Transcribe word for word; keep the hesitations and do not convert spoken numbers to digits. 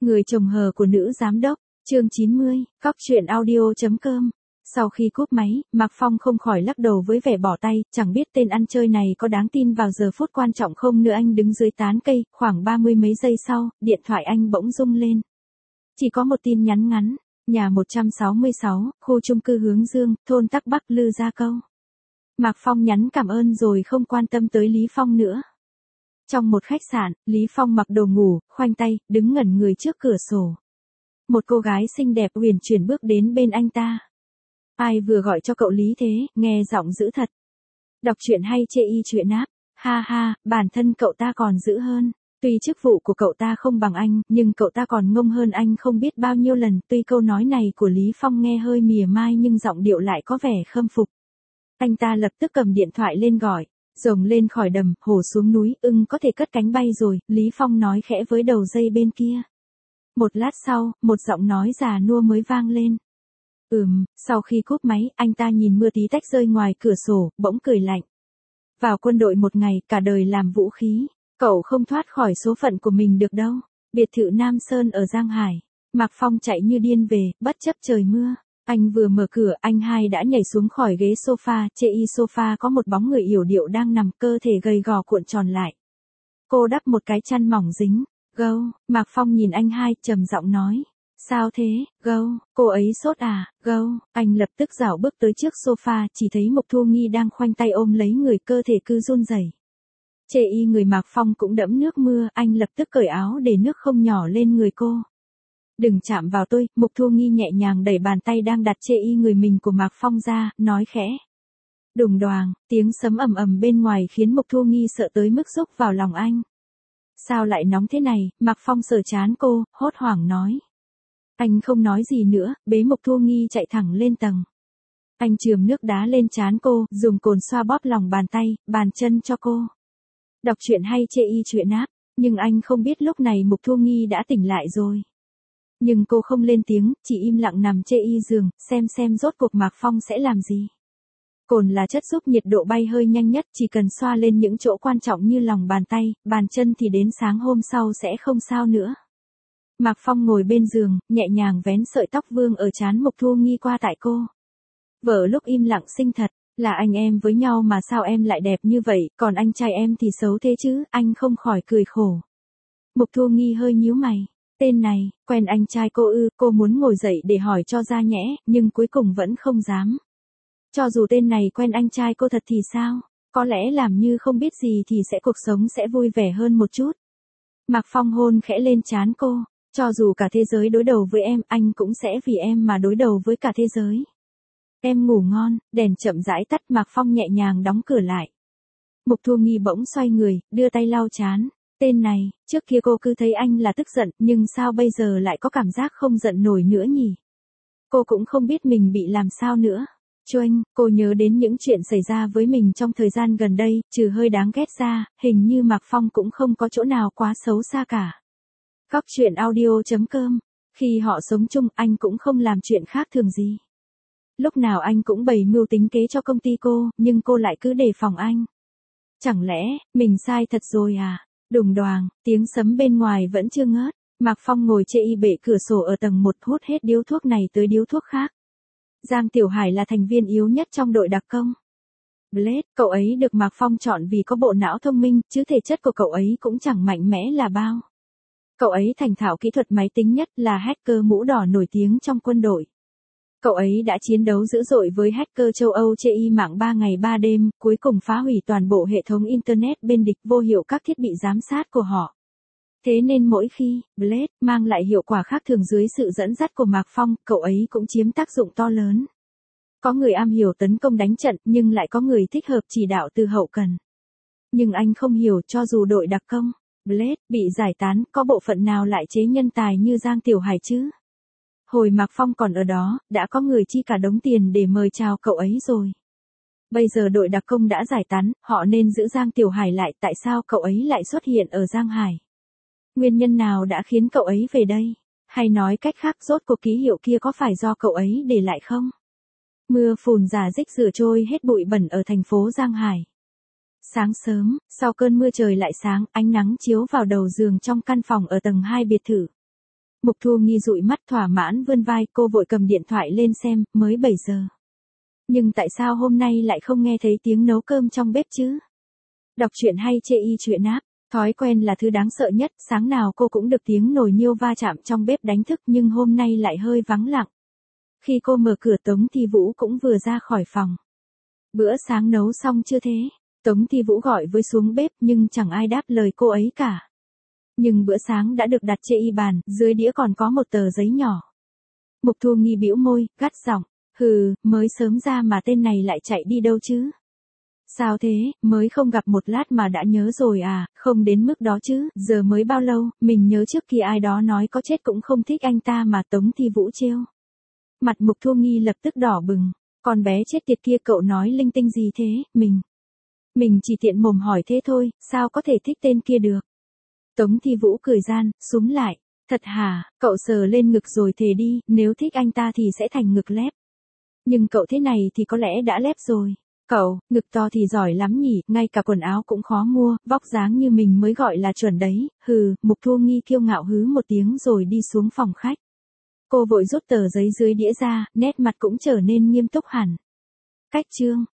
Người chồng hờ của nữ giám đốc, chương chín mươi, cóc truyện audio.com. Sau khi cúp máy, Mạc Phong không khỏi lắc đầu với vẻ bỏ tay, chẳng biết tên ăn chơi này có đáng tin vào giờ phút quan trọng không nữa. Anh đứng dưới tán cây, khoảng ba mươi mấy giây sau, điện thoại anh bỗng rung lên. Chỉ có một tin nhắn ngắn, nhà một trăm sáu mươi sáu, khu chung cư Hướng Dương, thôn Tắc Bắc Lư Gia Câu. Mạc Phong nhắn cảm ơn rồi không quan tâm tới Lý Phong nữa. Trong một khách sạn, Lý Phong mặc đồ ngủ, khoanh tay, đứng ngẩn người trước cửa sổ. Một cô gái xinh đẹp uyển chuyển bước đến bên anh ta. Ai vừa gọi cho cậu Lý thế, nghe giọng dữ thật. Đọc truyện hay chê y truyện áp, ha ha, bản thân cậu ta còn dữ hơn. Tuy chức vụ của cậu ta không bằng anh, nhưng cậu ta còn ngông hơn anh không biết bao nhiêu lần. Tuy câu nói này của Lý Phong nghe hơi mỉa mai nhưng giọng điệu lại có vẻ khâm phục. Anh ta lập tức cầm điện thoại lên gọi. Rồng lên khỏi đầm, hổ xuống núi, ưng có thể cất cánh bay rồi, Lý Phong nói khẽ với đầu dây bên kia. Một lát sau, một giọng nói già nua mới vang lên. Ừm, sau khi cúp máy, anh ta nhìn mưa tí tách rơi ngoài cửa sổ, bỗng cười lạnh. Vào quân đội một ngày, cả đời làm vũ khí, cậu không thoát khỏi số phận của mình được đâu. Biệt thự Nam Sơn ở Giang Hải, Mạc Phong chạy như điên về, bất chấp trời mưa. Anh vừa mở cửa, anh hai đã nhảy xuống khỏi ghế sofa, chê y sofa có một bóng người yểu điệu đang nằm, cơ thể gầy gò cuộn tròn lại. Cô đắp một cái chăn mỏng dính. Gâu, Mạc Phong nhìn anh hai, trầm giọng nói. Sao thế, Gâu, cô ấy sốt à, Gâu, anh lập tức rảo bước tới trước sofa, chỉ thấy Mộc Thu Nghi đang khoanh tay ôm lấy người, cơ thể cứ run rẩy. Chê y người Mạc Phong cũng đẫm nước mưa, anh lập tức cởi áo để nước không nhỏ lên người cô. Đừng chạm vào tôi, Mộc Thu Nghi nhẹ nhàng đẩy bàn tay đang đặt chê y người mình của Mạc Phong ra, nói khẽ. Đùng đoàng, tiếng sấm ầm ầm bên ngoài khiến Mộc Thu Nghi sợ tới mức rúc vào lòng anh. Sao lại nóng thế này, Mạc Phong sờ trán cô, hốt hoảng nói. Anh không nói gì nữa, bế Mộc Thu Nghi chạy thẳng lên tầng. Anh chườm nước đá lên trán cô, dùng cồn xoa bóp lòng bàn tay, bàn chân cho cô. Đọc truyện hay chê y truyện áp, nhưng anh không biết lúc này Mộc Thu Nghi đã tỉnh lại rồi. Nhưng cô không lên tiếng, chỉ im lặng nằm chê y giường, xem xem rốt cuộc Mạc Phong sẽ làm gì. Cồn là chất giúp nhiệt độ bay hơi nhanh nhất, chỉ cần xoa lên những chỗ quan trọng như lòng bàn tay, bàn chân thì đến sáng hôm sau sẽ không sao nữa. Mạc Phong ngồi bên giường, nhẹ nhàng vén sợi tóc vương ở trán Mộc Thu Nghi qua tại cô. Vợ lúc im lặng xinh thật, là anh em với nhau mà sao em lại đẹp như vậy, còn anh trai em thì xấu thế chứ, anh không khỏi cười khổ. Mộc Thu Nghi hơi nhíu mày. Tên này, quen anh trai cô ư, cô muốn ngồi dậy để hỏi cho ra nhẽ, nhưng cuối cùng vẫn không dám. Cho dù tên này quen anh trai cô thật thì sao, có lẽ làm như không biết gì thì sẽ cuộc sống sẽ vui vẻ hơn một chút. Mạc Phong hôn khẽ lên trán cô, cho dù cả thế giới đối đầu với em, anh cũng sẽ vì em mà đối đầu với cả thế giới. Em ngủ ngon, đèn chậm rãi tắt, Mạc Phong nhẹ nhàng đóng cửa lại. Mộc Thu Nghi bỗng xoay người, đưa tay lau trán. Tên này, trước kia cô cứ thấy anh là tức giận, nhưng sao bây giờ lại có cảm giác không giận nổi nữa nhỉ? Cô cũng không biết mình bị làm sao nữa. Choanh, cô nhớ đến những chuyện xảy ra với mình trong thời gian gần đây, trừ hơi đáng ghét ra, hình như Mạc Phong cũng không có chỗ nào quá xấu xa cả. Cóc truyện audio.com, khi họ sống chung anh cũng không làm chuyện khác thường gì. Lúc nào anh cũng bày mưu tính kế cho công ty cô, nhưng cô lại cứ đề phòng anh. Chẳng lẽ, mình sai thật rồi à? Đùng đoàng, tiếng sấm bên ngoài vẫn chưa ngớt. Mạc Phong ngồi chê y bệ cửa sổ ở tầng một, hút hết điếu thuốc này tới điếu thuốc khác. Giang Tiểu Hải là thành viên yếu nhất trong đội đặc công. Blade, cậu ấy được Mạc Phong chọn vì có bộ não thông minh, chứ thể chất của cậu ấy cũng chẳng mạnh mẽ là bao. Cậu ấy thành thạo kỹ thuật máy tính nhất, là hacker mũ đỏ nổi tiếng trong quân đội. Cậu ấy đã chiến đấu dữ dội với hacker châu Âu chê y mạng ba ngày ba đêm, cuối cùng phá hủy toàn bộ hệ thống Internet bên địch, vô hiệu các thiết bị giám sát của họ. Thế nên mỗi khi Blade mang lại hiệu quả khác thường dưới sự dẫn dắt của Mạc Phong, cậu ấy cũng chiếm tác dụng to lớn. Có người am hiểu tấn công đánh trận, nhưng lại có người thích hợp chỉ đạo từ hậu cần. Nhưng anh không hiểu, cho dù đội đặc công Blade bị giải tán, có bộ phận nào lại chế nhân tài như Giang Tiểu Hải chứ? Hồi Mạc Phong còn ở đó, đã có người chi cả đống tiền để mời chào cậu ấy rồi. Bây giờ đội đặc công đã giải tán, họ nên giữ Giang Tiểu Hải lại, tại sao cậu ấy lại xuất hiện ở Giang Hải? Nguyên nhân nào đã khiến cậu ấy về đây? Hay nói cách khác, rốt cuộc ký hiệu kia có phải do cậu ấy để lại không? Mưa phùn rả rích rửa trôi hết bụi bẩn ở thành phố Giang Hải. Sáng sớm, sau cơn mưa trời lại sáng, ánh nắng chiếu vào đầu giường trong căn phòng ở tầng hai biệt thự. Mục Thu Nghi dụi mắt thỏa mãn vươn vai, cô vội cầm điện thoại lên xem, mới bảy giờ. Nhưng tại sao hôm nay lại không nghe thấy tiếng nấu cơm trong bếp chứ? Đọc truyện hay chê y truyện áp, thói quen là thứ đáng sợ nhất, sáng nào cô cũng được tiếng nồi niêu va chạm trong bếp đánh thức nhưng hôm nay lại hơi vắng lặng. Khi cô mở cửa Tống Thi Vũ cũng vừa ra khỏi phòng. Bữa sáng nấu xong chưa thế? Tống Thi Vũ gọi với xuống bếp nhưng chẳng ai đáp lời cô ấy cả. Nhưng bữa sáng đã được đặt trên y bàn, dưới đĩa còn có một tờ giấy nhỏ. Mục Thu Nghi bĩu môi, gắt giọng, hừ, mới sớm ra mà tên này lại chạy đi đâu chứ? Sao thế, mới không gặp một lát mà đã nhớ rồi à, không đến mức đó chứ, giờ mới bao lâu, mình nhớ trước khi ai đó nói có chết cũng không thích anh ta mà. Tống Thi Vũ trêu. Mặt Mục Thu Nghi lập tức đỏ bừng, con bé chết tiệt kia cậu nói linh tinh gì thế, mình. Mình chỉ tiện mồm hỏi thế thôi, sao có thể thích tên kia được. Tống Thi Vũ cười gian, súm lại, thật hả, cậu sờ lên ngực rồi thề đi, nếu thích anh ta thì sẽ thành ngực lép. Nhưng cậu thế này thì có lẽ đã lép rồi. Cậu, ngực to thì giỏi lắm nhỉ, ngay cả quần áo cũng khó mua, vóc dáng như mình mới gọi là chuẩn đấy, hừ. Mục Thu Nghi kiêu ngạo hứ một tiếng rồi đi xuống phòng khách. Cô vội rút tờ giấy dưới đĩa ra, nét mặt cũng trở nên nghiêm túc hẳn. Cách chương